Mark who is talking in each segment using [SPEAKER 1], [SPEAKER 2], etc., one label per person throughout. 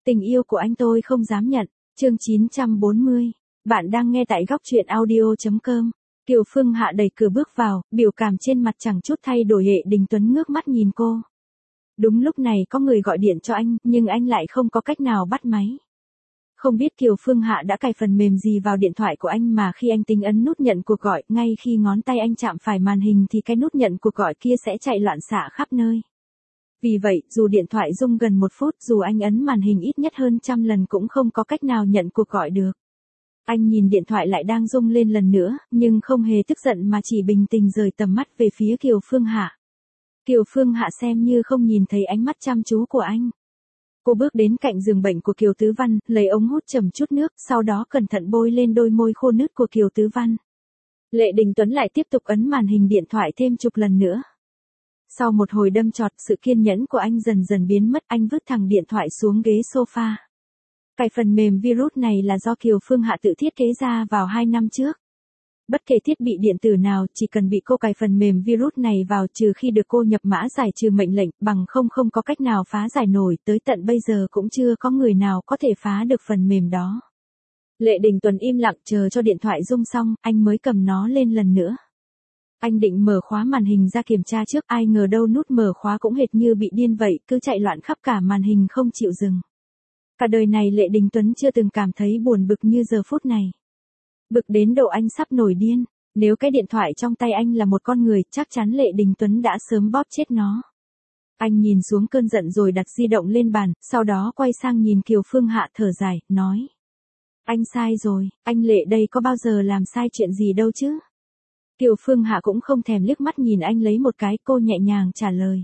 [SPEAKER 1] Tình yêu của anh tôi không dám nhận. Chương 940. Bạn đang nghe tại góc truyện audio.com. Kiều Phương Hạ đẩy cửa bước vào, biểu cảm trên mặt chẳng chút thay đổi. Hệ Đình Tuấn ngước mắt nhìn cô. Đúng lúc này có người gọi điện cho anh, nhưng anh lại không có cách nào bắt máy. Không biết Kiều Phương Hạ đã cài phần mềm gì vào điện thoại của anh mà khi anh tính ấn nút nhận cuộc gọi, ngay khi ngón tay anh chạm phải màn hình thì cái nút nhận cuộc gọi kia sẽ chạy loạn xạ khắp nơi. Vì vậy, dù điện thoại rung gần 1 phút, dù anh ấn màn hình ít nhất hơn 100 lần cũng không có cách nào nhận cuộc gọi được. Anh nhìn điện thoại lại đang rung lên lần nữa, nhưng không hề tức giận mà chỉ bình tĩnh rời tầm mắt về phía Kiều Phương Hạ. Kiều Phương Hạ xem như không nhìn thấy ánh mắt chăm chú của anh. Cô bước đến cạnh giường bệnh của Kiều Tứ Văn, lấy ống hút chầm chút nước, sau đó cẩn thận bôi lên đôi môi khô nứt của Kiều Tứ Văn. Lệ Đình Tuấn lại tiếp tục ấn màn hình điện thoại thêm chục lần nữa. Sau một hồi đâm chọt, sự kiên nhẫn của anh dần dần biến mất, anh vứt thẳng điện thoại xuống ghế sofa. Cái phần mềm virus này là do Kiều Phương Hạ tự thiết kế ra vào 2 năm trước. Bất kể thiết bị điện tử nào, chỉ cần bị cô cài phần mềm virus này vào, trừ khi được cô nhập mã giải trừ mệnh lệnh, bằng không có cách nào phá giải nổi, tới tận bây giờ cũng chưa có người nào có thể phá được phần mềm đó. Lệ Đình Tuấn im lặng chờ cho điện thoại rung xong, anh mới cầm nó lên lần nữa. Anh định mở khóa màn hình ra kiểm tra trước, ai ngờ đâu nút mở khóa cũng hệt như bị điên vậy, cứ chạy loạn khắp cả màn hình không chịu dừng. Cả đời này Lệ Đình Tuấn chưa từng cảm thấy buồn bực như giờ phút này. Bực đến độ anh sắp nổi điên, nếu cái điện thoại trong tay anh là một con người, chắc chắn Lệ Đình Tuấn đã sớm bóp chết nó. Anh nhìn xuống cơn giận rồi đặt di động lên bàn, sau đó quay sang nhìn Kiều Phương Hạ thở dài, nói. Anh sai rồi, anh Lệ đây có bao giờ làm sai chuyện gì đâu chứ. Kiều Phương Hạ cũng không thèm liếc mắt nhìn anh lấy một cái, cô nhẹ nhàng trả lời.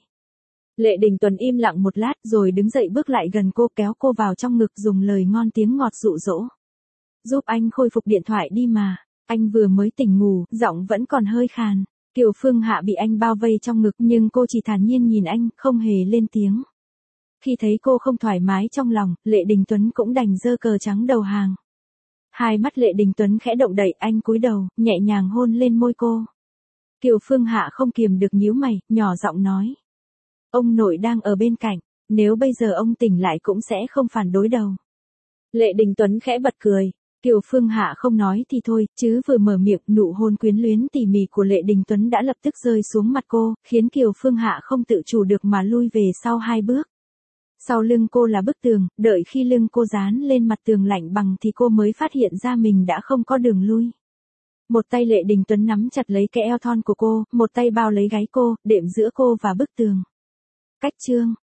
[SPEAKER 1] Lệ Đình Tuấn im lặng một lát rồi đứng dậy bước lại gần cô, kéo cô vào trong ngực, dùng lời ngon tiếng ngọt dụ dỗ. Giúp anh khôi phục điện thoại đi mà, anh vừa mới tỉnh ngủ, giọng vẫn còn hơi khàn. Kiều Phương Hạ bị anh bao vây trong ngực nhưng cô chỉ thản nhiên nhìn anh, không hề lên tiếng. Khi thấy cô không thoải mái trong lòng, Lệ Đình Tuấn cũng đành giơ cờ trắng đầu hàng. Hai mắt Lệ Đình Tuấn khẽ động đậy, anh cúi đầu, nhẹ nhàng hôn lên môi cô. Kiều Phương Hạ không kiềm được nhíu mày, nhỏ giọng nói. Ông nội đang ở bên cạnh, nếu bây giờ ông tỉnh lại cũng sẽ không phản đối đâu. Lệ Đình Tuấn khẽ bật cười. Kiều Phương Hạ không nói thì thôi, chứ vừa mở miệng, nụ hôn quyến luyến tỉ mỉ của Lệ Đình Tuấn đã lập tức rơi xuống mặt cô, khiến Kiều Phương Hạ không tự chủ được mà lui về sau 2 bước. Sau lưng cô là bức tường, đợi khi lưng cô dán lên mặt tường lạnh bằng thì cô mới phát hiện ra mình đã không có đường lui. Một tay Lệ Đình Tuấn nắm chặt lấy cái eo thon của cô, một tay bao lấy gáy cô, đệm giữa cô và bức tường. Cách chương.